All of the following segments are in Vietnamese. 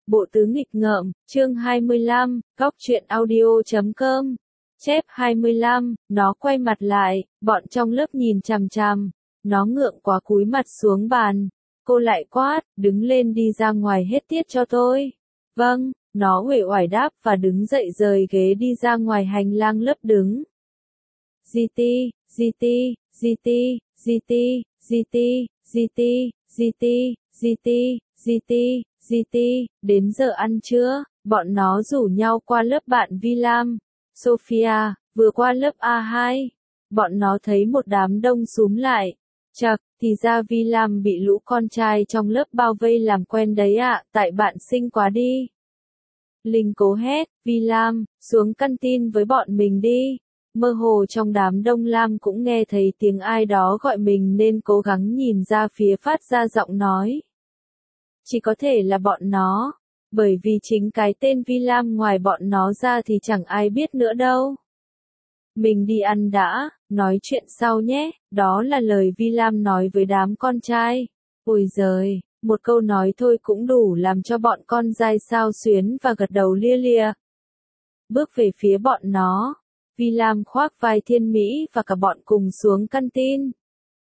Bộ tứ nghịch ngợm, chương 25, góc truyện audio.com. Chép 25, nó quay mặt lại, bọn trong lớp nhìn chằm chằm, nó ngượng quá cúi mặt xuống bàn. Cô lại quát, đứng lên đi ra ngoài hết tiết cho tôi. Vâng, nó uể oải đáp và đứng dậy rời ghế đi ra ngoài hành lang lớp đứng. GT, GT, GT, GT, GT, GT, GT, GT, GT, GT, đến giờ ăn trưa, bọn nó rủ nhau qua lớp bạn Vi Lam, Sophia, vừa qua lớp A2. Bọn nó thấy một đám đông xúm lại. Chậc, thì ra Vi Lam bị lũ con trai trong lớp bao vây làm quen đấy ạ, tại bạn xinh quá đi. Linh cố hét, Vi Lam, xuống căn tin với bọn mình đi. Mơ hồ trong đám đông Lam cũng nghe thấy tiếng ai đó gọi mình nên cố gắng nhìn ra phía phát ra giọng nói. Chỉ có thể là bọn nó, bởi vì chính cái tên Vi Lam ngoài bọn nó ra thì chẳng ai biết nữa đâu. Mình đi ăn đã, nói chuyện sau nhé, đó là lời Vi Lam nói với đám con trai. Ôi giời, một câu nói thôi cũng đủ làm cho bọn con dai xao xuyến và gật đầu lia lịa. Bước về phía bọn nó, Vi Lam khoác vai Thiên Mỹ và cả bọn cùng xuống căn tin.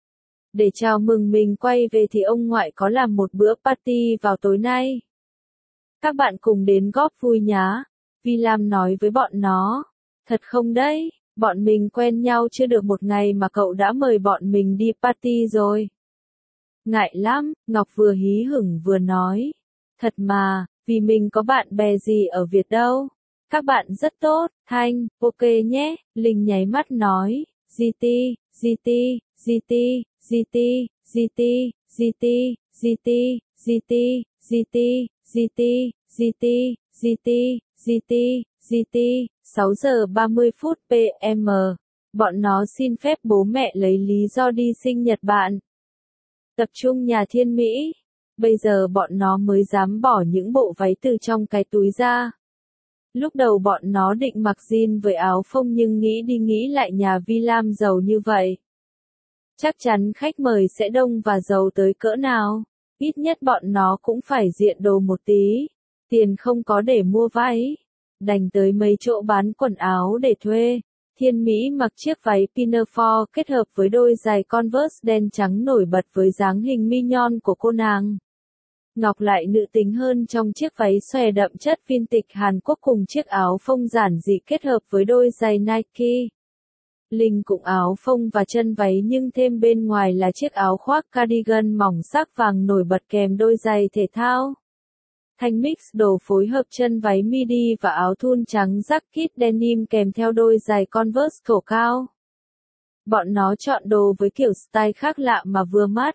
Để chào mừng mình quay về thì ông ngoại có làm một bữa party vào tối nay. Các bạn cùng đến góp vui nhá, Vi Lam nói với bọn nó. Thật không đấy, bọn mình quen nhau chưa được một ngày mà cậu đã mời bọn mình đi party rồi. Ngại lắm, Ngọc vừa hí hửng vừa nói. Thật mà, vì mình có bạn bè gì ở Việt đâu. Các bạn rất tốt, Thanh, ok nhé, Linh nháy mắt nói. GT, GT, GT, GT, GT, GT, GT, GT, GT, GT, GT, GT, GT, GT, 6 giờ 30 phút PM. Bọn nó xin phép bố mẹ lấy lý do đi sinh nhật bạn. Tập trung nhà Thiên Mỹ. Bây giờ bọn nó mới dám bỏ những bộ váy từ trong cái túi ra. Lúc đầu bọn nó định mặc jean với áo phông nhưng nghĩ đi nghĩ lại nhà Vi Lam giàu như vậy. Chắc chắn khách mời sẽ đông và giàu tới cỡ nào. Ít nhất bọn nó cũng phải diện đồ một tí. Tiền không có để mua váy. Đành tới mấy chỗ bán quần áo để thuê. Thiên Mỹ mặc chiếc váy pinafore kết hợp với đôi giày Converse đen trắng nổi bật với dáng hình mignon của cô nàng. Ngọc lại nữ tính hơn trong chiếc váy xòe đậm chất vintage Hàn Quốc cùng chiếc áo phông giản dị kết hợp với đôi giày Nike. Linh cũng áo phông và chân váy nhưng thêm bên ngoài là chiếc áo khoác cardigan mỏng sắc vàng nổi bật kèm đôi giày thể thao. Thanh mix đồ phối hợp chân váy midi và áo thun trắng jacket denim kèm theo đôi giày Converse cổ cao. Bọn nó chọn đồ với kiểu style khác lạ mà vừa mắt.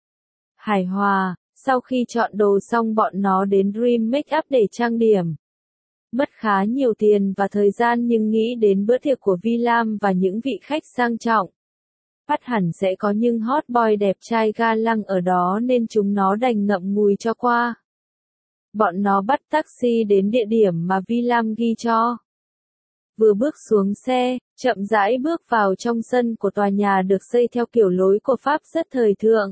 Hài hòa, sau khi chọn đồ xong bọn nó đến Dream Makeup để trang điểm. Mất khá nhiều tiền và thời gian nhưng nghĩ đến bữa tiệc của Vi Lam và những vị khách sang trọng. Bắt hẳn sẽ có những hot boy đẹp trai ga lăng ở đó nên chúng nó đành ngậm ngùi cho qua. Bọn nó bắt taxi đến địa điểm mà Vi Lam ghi cho. Vừa bước xuống xe, chậm rãi bước vào trong sân của tòa nhà được xây theo kiểu lối của Pháp rất thời thượng.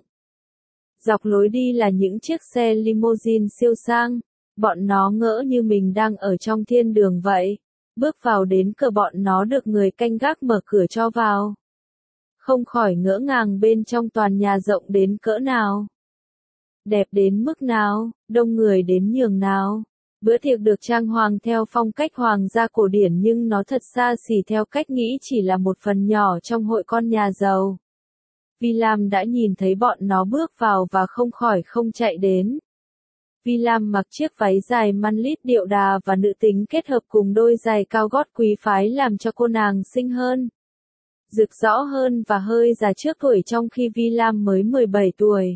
Dọc lối đi là những chiếc xe limousine siêu sang. Bọn nó ngỡ như mình đang ở trong thiên đường vậy. Bước vào đến cửa bọn nó được người canh gác mở cửa cho vào. Không khỏi ngỡ ngàng bên trong toàn nhà rộng đến cỡ nào. Đẹp đến mức nào, đông người đến nhường nào. Bữa tiệc được trang hoàng theo phong cách hoàng gia cổ điển nhưng nó thật xa xỉ theo cách nghĩ chỉ là một phần nhỏ trong hội con nhà giàu. Vi Lam đã nhìn thấy bọn nó bước vào và không khỏi không chạy đến. Vi Lam mặc chiếc váy dài manlit điệu đà và nữ tính kết hợp cùng đôi giày cao gót quý phái làm cho cô nàng xinh hơn, rực rỡ hơn và hơi già trước tuổi trong khi Vi Lam mới 17 tuổi.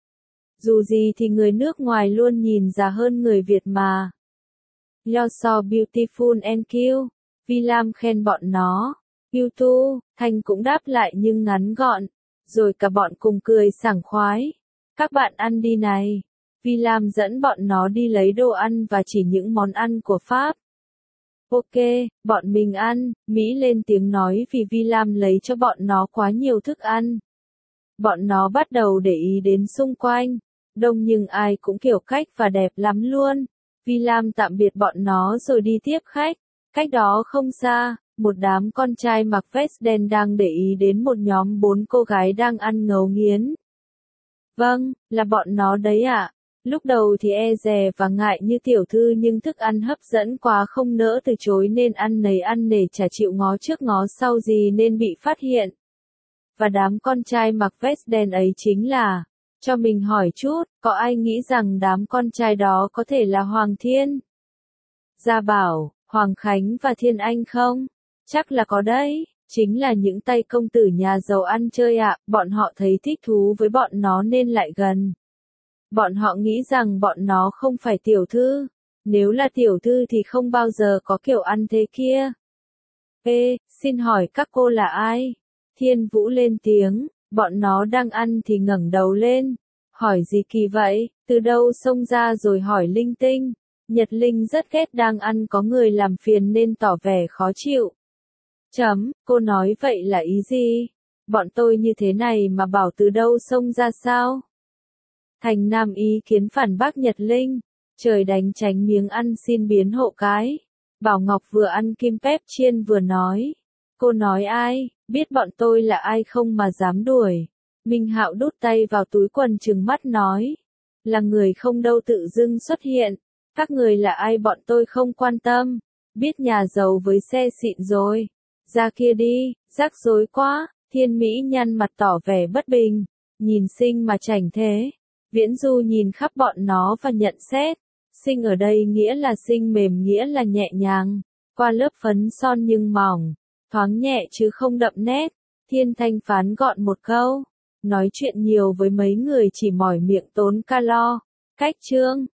Dù gì thì người nước ngoài luôn nhìn già hơn người Việt mà. You're so beautiful and cute. Vi Lam khen bọn nó. You too, Thanh cũng đáp lại nhưng ngắn gọn. Rồi cả bọn cùng cười sảng khoái. Các bạn ăn đi này. Vi Lam dẫn bọn nó đi lấy đồ ăn và chỉ những món ăn của Pháp. Ok, bọn mình ăn, Mỹ lên tiếng nói vì Vi Lam lấy cho bọn nó quá nhiều thức ăn. Bọn nó bắt đầu để ý đến xung quanh. Đông nhưng ai cũng kiểu cách và đẹp lắm luôn. Vi Lam tạm biệt bọn nó rồi đi tiếp khách. Cách đó không xa, một đám con trai mặc vest đen đang để ý đến một nhóm 4 cô gái đang ăn ngấu nghiến. Vâng, là bọn nó đấy ạ. Lúc đầu thì e dè và ngại như tiểu thư nhưng thức ăn hấp dẫn quá không nỡ từ chối nên ăn nấy ăn nể chả chịu ngó trước ngó sau gì nên bị phát hiện. Và đám con trai mặc vest đen ấy chính là, cho mình hỏi chút, có ai nghĩ rằng đám con trai đó có thể là Hoàng Thiên, Gia Bảo, Hoàng Khánh và Thiên Anh không? Chắc là có đấy, chính là những tay công tử nhà giàu ăn chơi ạ, bọn họ thấy thích thú với bọn nó nên lại gần. Bọn họ nghĩ rằng bọn nó không phải tiểu thư, nếu là tiểu thư thì không bao giờ có kiểu ăn thế kia. Ê, xin hỏi các cô là ai? Thiên Vũ lên tiếng, bọn nó đang ăn thì ngẩng đầu lên. Hỏi gì kỳ vậy, từ đâu xông ra rồi hỏi linh tinh. Nhật Linh rất ghét đang ăn có người làm phiền nên tỏ vẻ khó chịu. Cô nói vậy là ý gì? Bọn tôi như thế này mà bảo từ đâu xông ra sao? Thành Nam ý kiến phản bác Nhật Linh. Trời đánh tránh miếng ăn xin biến hộ cái. Bảo Ngọc vừa ăn kim pép chiên vừa nói. Cô nói ai, biết bọn tôi là ai không mà dám đuổi. Minh Hạo đút tay vào túi quần trừng mắt nói. Là người không đâu tự dưng xuất hiện. Các người là ai bọn tôi không quan tâm. Biết nhà giàu với xe xịn rồi. Ra kia đi, rắc rối quá. Thiên Mỹ nhăn mặt tỏ vẻ bất bình. Nhìn Sinh mà chảnh thế. Viễn Du nhìn khắp bọn nó và nhận xét. Sinh ở đây nghĩa là sinh mềm nghĩa là nhẹ nhàng. Qua lớp phấn son nhưng mỏng. Thoáng nhẹ chứ không đậm nét. Thiên Thanh phán gọn một câu. Nói chuyện nhiều với mấy người chỉ mỏi miệng tốn calo. Cách chương